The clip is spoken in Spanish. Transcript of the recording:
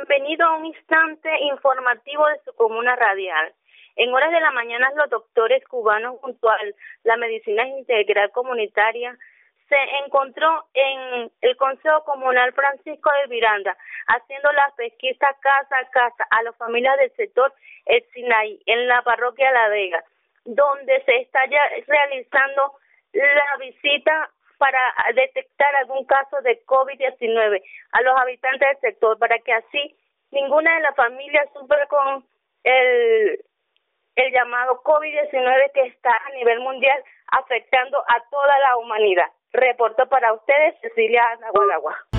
Bienvenido a un instante informativo de su comuna radial. En horas de la mañana, los doctores cubanos junto a la medicina integral comunitaria se encontró en el Consejo Comunal Francisco de Miranda, haciendo la pesquisa casa a casa a las familias del sector El Sinaí, en la parroquia La Vega, donde se está ya realizando la visita para detectar algún caso de COVID-19 a los habitantes del sector, para que así ninguna de las familias sufra con el llamado COVID-19 que está a nivel mundial afectando a toda la humanidad. Reporto para ustedes Cecilia Nagualagua.